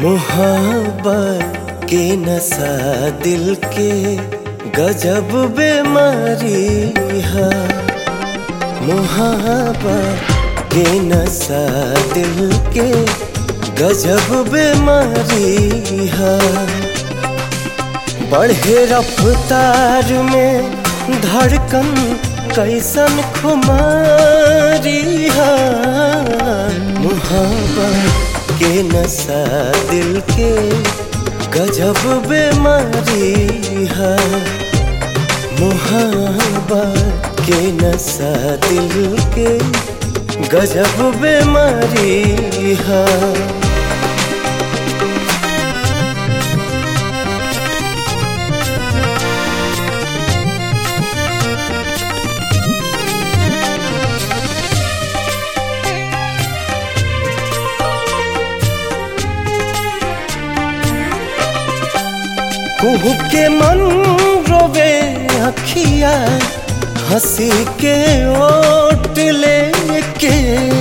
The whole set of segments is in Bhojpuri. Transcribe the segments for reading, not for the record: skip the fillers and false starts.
मोहब्बत के नशा दिल के गजब बीमारी है। मोहब्बत के नशा दिल के गजब बीमारी है। बढ़े रफ्तार में धड़कन कैसन खुमारी है। मोहब्बत के नशा दिल के गजब बीमारी है। मोहब्बत के नशा दिल के गजब बीमारी है। कुहू के मन रोवे अखिया हंसी के ओट लेके।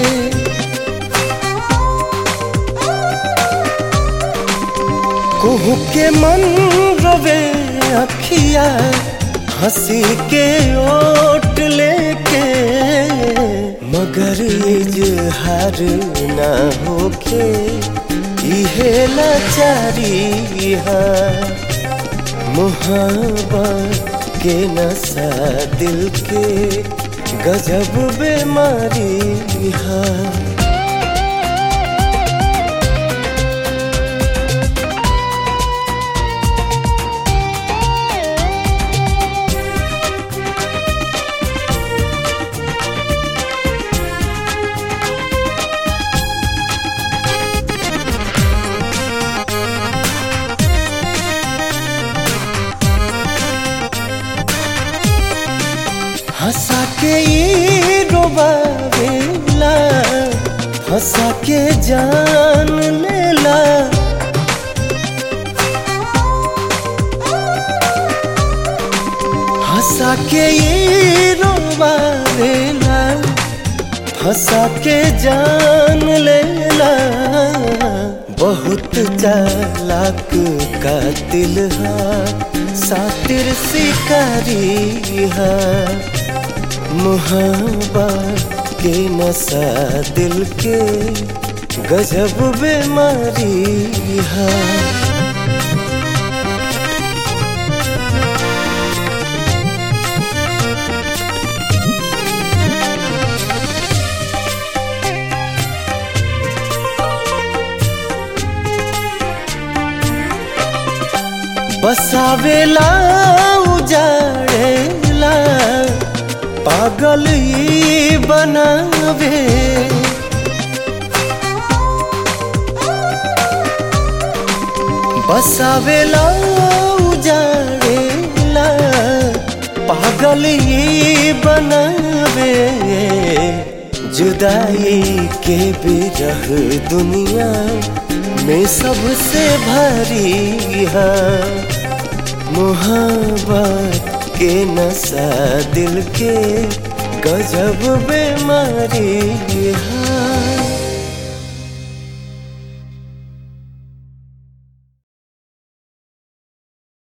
कुहू के मन रोवे अखिया हंसी के ओट लेके। मगर इजहार ना होके इहे लाचारी है। मोहब्बत के नशा दिल के गजब बीमारी है। हंसा के ये रोबावेला हंसा के जान लेला। हंसा के ये रोबावेला हंसा के जान लेला। बहुत चालाक कातिल है सातिर शिकारी है। मोहब्बत के नशा दिल के गजब बीमारी है। बसावेला उजाड़ेला पागल ही बनावे। बसावेला उजाड़ेला पागल ही बनावे। जुदाई के बिरह दुनिया में सबसे भारी है। मोहब्बत के नशा दिल के गजब बीमारी